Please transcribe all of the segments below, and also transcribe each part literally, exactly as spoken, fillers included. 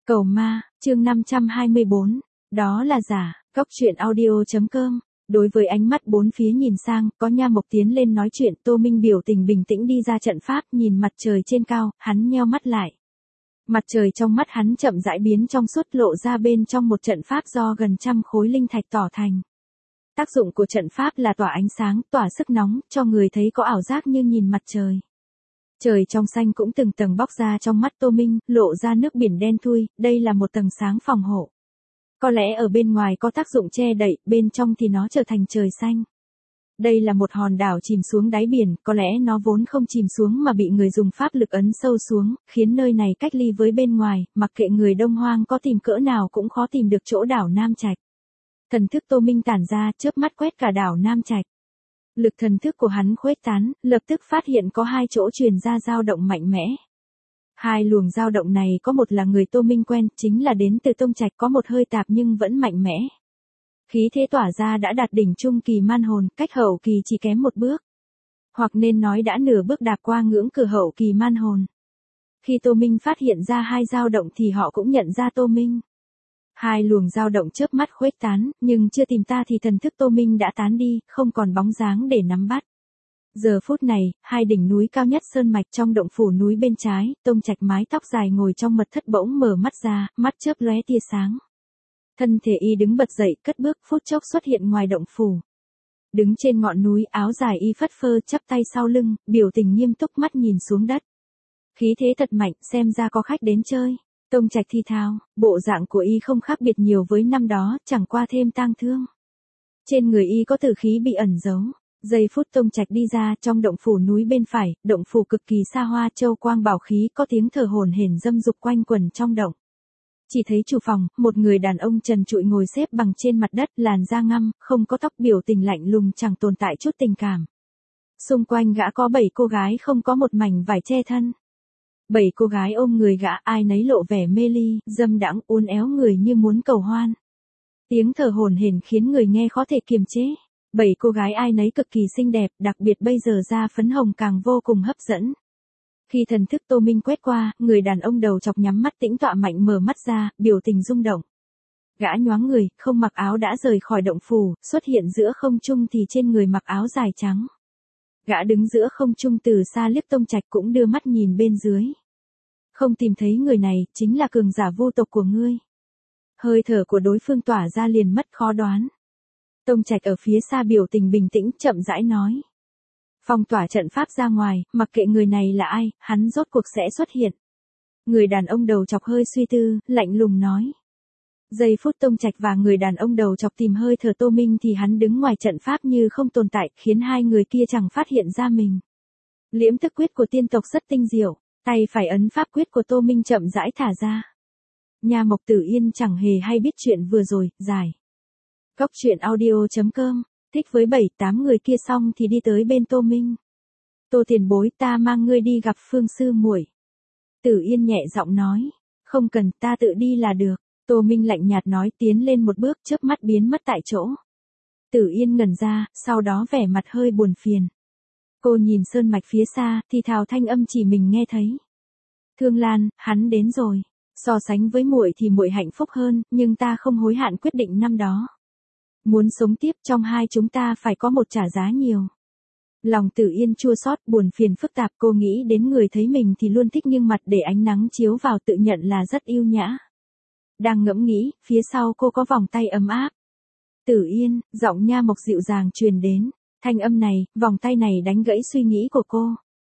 Cầu ma, chương năm trăm hai mươi bốn. Đó là giả, góc truyện audio.com. Đối với ánh mắt bốn phía nhìn sang, có Nha Mộc tiến lên nói chuyện, Tô Minh biểu tình bình tĩnh đi ra trận pháp, nhìn mặt trời trên cao, hắn nheo mắt lại. Mặt trời trong mắt hắn chậm rãi biến trong suốt, lộ ra bên trong một trận pháp do gần trăm khối linh thạch tỏ thành. Tác dụng của trận pháp là tỏa ánh sáng, tỏa sức nóng, cho người thấy có ảo giác như nhìn mặt trời. Trời trong xanh cũng từng tầng bóc ra trong mắt Tô Minh, lộ ra nước biển đen thui, đây là một tầng sáng phòng hộ. Có lẽ ở bên ngoài có tác dụng che đậy, bên trong thì nó trở thành trời xanh. Đây là một hòn đảo chìm xuống đáy biển, có lẽ nó vốn không chìm xuống mà bị người dùng pháp lực ấn sâu xuống, khiến nơi này cách ly với bên ngoài, mặc kệ người Đông Hoang có tìm cỡ nào cũng khó tìm được chỗ đảo Nam Trạch. Thần thức Tô Minh tản ra, chớp mắt quét cả đảo Nam Trạch. Lực thần thức của hắn khuếch tán, lập tức phát hiện có hai chỗ truyền ra dao động mạnh mẽ. Hai luồng dao động này có một là người Tô Minh quen, chính là đến từ Tông Trạch, có một hơi tạp nhưng vẫn mạnh mẽ. Khí thế tỏa ra đã đạt đỉnh trung kỳ man hồn, cách hậu kỳ chỉ kém một bước. Hoặc nên nói đã nửa bước đạp qua ngưỡng cửa hậu kỳ man hồn. Khi Tô Minh phát hiện ra hai dao động thì họ cũng nhận ra Tô Minh. Hai luồng dao động chớp mắt khuếch tán, nhưng chưa tìm ta thì thần thức Tô Minh đã tán đi, không còn bóng dáng để nắm bắt. Giờ phút này, hai đỉnh núi cao nhất sơn mạch trong động phủ núi bên trái, Tông Trạch mái tóc dài ngồi trong mật thất bỗng mở mắt ra, mắt chớp lóe tia sáng. Thân thể y đứng bật dậy, cất bước, phút chốc xuất hiện ngoài động phủ. Đứng trên ngọn núi, áo dài y phất phơ, chắp tay sau lưng, biểu tình nghiêm túc, mắt nhìn xuống đất. Khí thế thật mạnh, xem ra có khách đến chơi. Tông Trạch thi thao, bộ dạng của y không khác biệt nhiều với năm đó, chẳng qua thêm tang thương. Trên người y có tử khí bị ẩn giấu. Giây phút Tông Trạch đi ra, trong động phủ núi bên phải, động phủ cực kỳ xa hoa, châu quang bảo khí, có tiếng thở hổn hển dâm dục quanh quẩn trong động. Chỉ thấy chủ phòng, một người đàn ông trần trụi ngồi xếp bằng trên mặt đất, làn da ngăm, không có tóc, biểu tình lạnh lùng, chẳng tồn tại chút tình cảm. Xung quanh gã có bảy cô gái không có một mảnh vải che thân. Bảy cô gái ôm người gã, ai nấy lộ vẻ mê ly, dâm đãng, uốn éo người như muốn cầu hoan. Tiếng thở hổn hển khiến người nghe khó thể kiềm chế. Bảy cô gái ai nấy cực kỳ xinh đẹp, đặc biệt bây giờ da phấn hồng càng vô cùng hấp dẫn. Khi thần thức Tô Minh quét qua, người đàn ông đầu chọc nhắm mắt tĩnh tọa mạnh mở mắt ra, biểu tình rung động. Gã nhoáng người, không mặc áo đã rời khỏi động phủ, xuất hiện giữa không trung thì trên người mặc áo dài trắng. Gã đứng giữa không trung từ xa liếc Tông Trạch cũng đưa mắt nhìn bên dưới. Không tìm thấy người này, chính là cường giả vô tộc của ngươi. Hơi thở của đối phương tỏa ra liền mất khó đoán. Tông Trạch ở phía xa biểu tình bình tĩnh, chậm rãi nói. Phong tỏa trận pháp ra ngoài, mặc kệ người này là ai, hắn rốt cuộc sẽ xuất hiện. Người đàn ông đầu chọc hơi suy tư, lạnh lùng nói. Giây phút Tông Trạch và người đàn ông đầu chọc tìm hơi thở Tô Minh thì hắn đứng ngoài trận pháp như không tồn tại, khiến hai người kia chẳng phát hiện ra mình. Liễm thức quyết của tiên tộc rất tinh diệu, tay phải ấn pháp quyết của Tô Minh chậm rãi thả ra. Nha Mộc Tử Yên chẳng hề hay biết chuyện vừa rồi, giải. Góc truyện audio.com, thích với bảy tám người kia xong thì đi tới bên Tô Minh. Tô tiền bối, ta mang ngươi đi gặp Phương sư muội. Tử Yên nhẹ giọng nói, không cần, ta tự đi là được. Tô Minh lạnh nhạt nói, tiến lên một bước, chớp mắt biến mất tại chỗ. Tử Yên ngẩn ra, sau đó vẻ mặt hơi buồn phiền. Cô nhìn sơn mạch phía xa, thì thào thanh âm chỉ mình nghe thấy. Thương Lan, hắn đến rồi. So sánh với muội thì muội hạnh phúc hơn, nhưng ta không hối hận quyết định năm đó. Muốn sống tiếp trong hai chúng ta phải có một trả giá nhiều. Lòng Tử Yên chua xót, buồn phiền phức tạp, cô nghĩ đến người thấy mình thì luôn thích nghiêng mặt để ánh nắng chiếu vào, tự nhận là rất yêu nhã. Đang ngẫm nghĩ, phía sau cô có vòng tay ấm áp. Tử Yên, giọng Nha Mộc dịu dàng truyền đến. Thanh âm này, vòng tay này đánh gãy suy nghĩ của cô.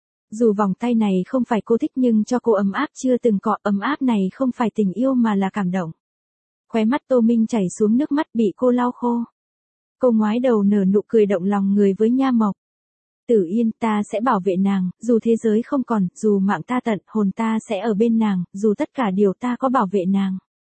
Dù vòng tay này không phải cô thích nhưng cho cô ấm áp chưa từng có, ấm áp này không phải tình yêu mà là cảm động. Khóe mắt Tô Minh chảy xuống nước mắt bị cô lau khô. Cô ngoái đầu nở nụ cười động lòng người với Nha Mộc. Tử Yên, ta sẽ bảo vệ nàng, dù thế giới không còn, dù mạng ta tận, hồn ta sẽ ở bên nàng, dù tất cả điều ta có bảo vệ nàng.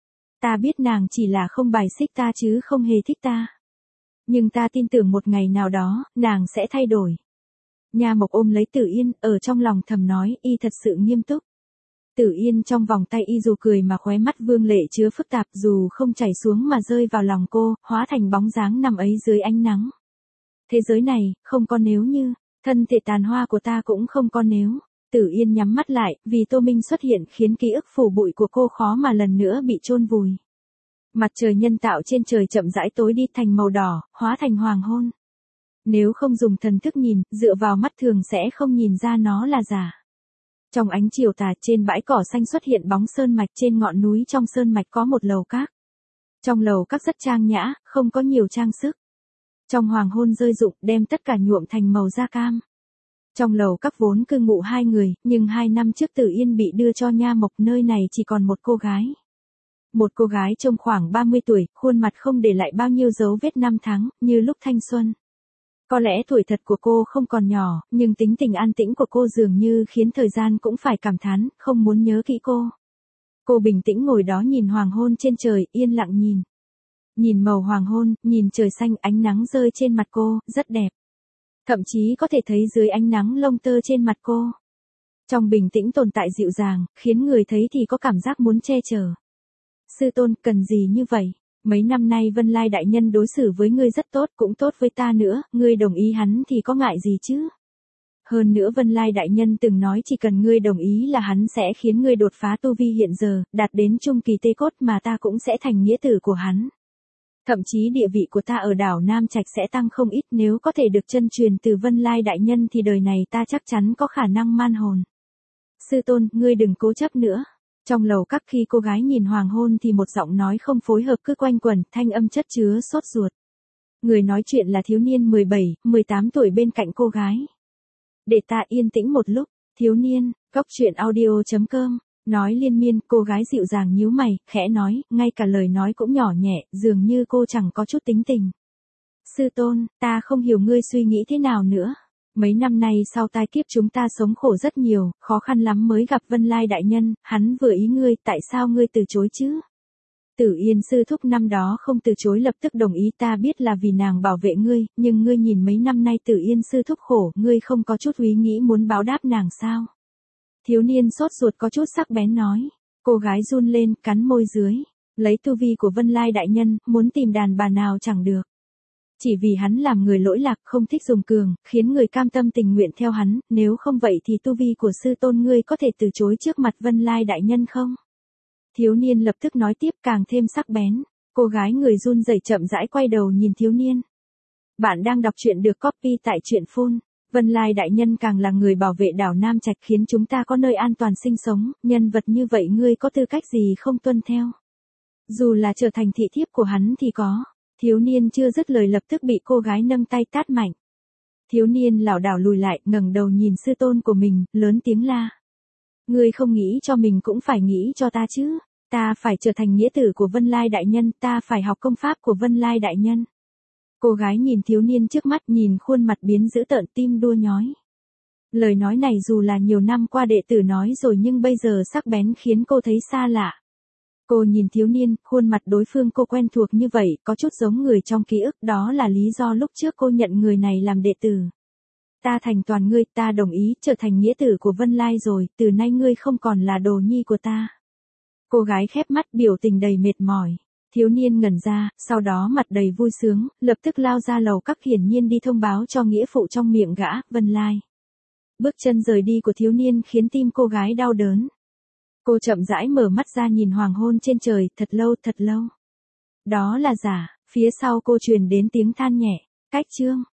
Ta biết nàng chỉ là không bài xích ta chứ không hề thích ta. Nhưng ta tin tưởng một ngày nào đó, nàng sẽ thay đổi. Nha Mộc ôm lấy Tử Yên, ở trong lòng thầm nói, y thật sự nghiêm túc. Tử Yên trong vòng tay y dù cười mà khóe mắt vương lệ chứa phức tạp, dù không chảy xuống mà rơi vào lòng cô, hóa thành bóng dáng nằm ấy dưới ánh nắng. Thế giới này, không có nếu như, thân thể tàn hoa của ta cũng không có nếu. Tử Yên nhắm mắt lại, vì Tô Minh xuất hiện khiến ký ức phủ bụi của cô khó mà lần nữa bị chôn vùi. Mặt trời nhân tạo trên trời chậm rãi tối đi thành màu đỏ, hóa thành hoàng hôn. Nếu không dùng thần thức nhìn, dựa vào mắt thường sẽ không nhìn ra nó là giả. Trong ánh chiều tà trên bãi cỏ xanh xuất hiện bóng sơn mạch, trên ngọn núi trong sơn mạch có một lầu các. Trong lầu các rất trang nhã, không có nhiều trang sức. Trong hoàng hôn rơi rụng đem tất cả nhuộm thành màu da cam. Trong lầu các vốn cư ngụ hai người, nhưng hai năm trước Tử Yên bị đưa cho Nha Mộc, nơi này chỉ còn một cô gái. Một cô gái trông khoảng ba mươi tuổi, khuôn mặt không để lại bao nhiêu dấu vết năm tháng, như lúc thanh xuân. Có lẽ tuổi thật của cô không còn nhỏ, nhưng tính tình an tĩnh của cô dường như khiến thời gian cũng phải cảm thán, không muốn nhớ kỹ cô. Cô bình tĩnh ngồi đó nhìn hoàng hôn trên trời, yên lặng nhìn. Nhìn màu hoàng hôn, nhìn trời xanh, ánh nắng rơi trên mặt cô, rất đẹp. Thậm chí có thể thấy dưới ánh nắng lông tơ trên mặt cô. Trong bình tĩnh tồn tại dịu dàng, khiến người thấy thì có cảm giác muốn che chở. Sư tôn, cần gì như vậy? Mấy năm nay Vân Lai đại nhân đối xử với ngươi rất tốt, cũng tốt với ta nữa, ngươi đồng ý hắn thì có ngại gì chứ? Hơn nữa Vân Lai đại nhân từng nói chỉ cần ngươi đồng ý là hắn sẽ khiến ngươi đột phá tu vi hiện giờ, đạt đến trung kỳ tê cốt mà ta cũng sẽ thành nghĩa tử của hắn. Thậm chí địa vị của ta ở đảo Nam Trạch sẽ tăng không ít, nếu có thể được chân truyền từ Vân Lai đại nhân thì đời này ta chắc chắn có khả năng man hồn. Sư tôn, ngươi đừng cố chấp nữa. Trong lầu các khi cô gái nhìn hoàng hôn thì một giọng nói không phối hợp cứ quanh quẩn, thanh âm chất chứa sốt ruột. Người nói chuyện là thiếu niên mười bảy, mười tám tuổi bên cạnh cô gái. Để ta yên tĩnh một lúc, thiếu niên, góc truyện audio chấm com, nói liên miên, cô gái dịu dàng nhíu mày, khẽ nói, ngay cả lời nói cũng nhỏ nhẹ, dường như cô chẳng có chút tính tình. Sư tôn, ta không hiểu ngươi suy nghĩ thế nào nữa. Mấy năm nay sau tai kiếp chúng ta sống khổ rất nhiều, khó khăn lắm mới gặp Vân Lai đại nhân, hắn vừa ý ngươi, tại sao ngươi từ chối chứ? Tử Yên sư thúc năm đó không từ chối lập tức đồng ý, ta biết là vì nàng bảo vệ ngươi, nhưng ngươi nhìn mấy năm nay Tử Yên sư thúc khổ, ngươi không có chút ý nghĩ muốn báo đáp nàng sao? Thiếu niên sốt ruột có chút sắc bén nói. Cô gái run lên, cắn môi dưới. Lấy tu vi của Vân Lai đại nhân, muốn tìm đàn bà nào chẳng được. Chỉ vì hắn làm người lỗi lạc, không thích dùng cường, khiến người cam tâm tình nguyện theo hắn, nếu không vậy thì tu vi của sư tôn ngươi có thể từ chối trước mặt Vân Lai đại nhân không? Thiếu niên lập tức nói tiếp càng thêm sắc bén. Cô gái người run rẩy chậm rãi quay đầu nhìn thiếu niên. Bạn đang đọc truyện được copy tại truyện phone. Vân Lai đại nhân càng là người bảo vệ đảo Nam Trạch khiến chúng ta có nơi an toàn sinh sống, nhân vật như vậy ngươi có tư cách gì không tuân theo? Dù là trở thành thị thiếp của hắn thì có. Thiếu niên chưa dứt lời lập tức bị cô gái nâng tay tát mạnh. Thiếu niên lảo đảo lùi lại, ngẩng đầu nhìn sư tôn của mình, lớn tiếng la. Ngươi không nghĩ cho mình cũng phải nghĩ cho ta chứ. Ta phải trở thành nghĩa tử của Vân Lai đại nhân, ta phải học công pháp của Vân Lai đại nhân. Cô gái nhìn thiếu niên trước mắt, nhìn khuôn mặt biến dữ tợn, tim đua nhói. Lời nói này dù là nhiều năm qua đệ tử nói rồi nhưng bây giờ sắc bén khiến cô thấy xa lạ. Cô nhìn thiếu niên, khuôn mặt đối phương cô quen thuộc như vậy, có chút giống người trong ký ức, đó là lý do lúc trước cô nhận người này làm đệ tử. Ta thành toàn ngươi, ta đồng ý trở thành nghĩa tử của Vân Lai rồi, từ nay ngươi không còn là đồ nhi của ta. Cô gái khép mắt, biểu tình đầy mệt mỏi. Thiếu niên ngẩn ra, sau đó mặt đầy vui sướng, lập tức lao ra lầu các, hiển nhiên đi thông báo cho nghĩa phụ trong miệng gã, Vân Lai. Bước chân rời đi của thiếu niên khiến tim cô gái đau đớn. Cô chậm rãi mở mắt ra nhìn hoàng hôn trên trời, thật lâu, thật lâu. Đó là giả, phía sau cô truyền đến tiếng than nhẹ, cách chương.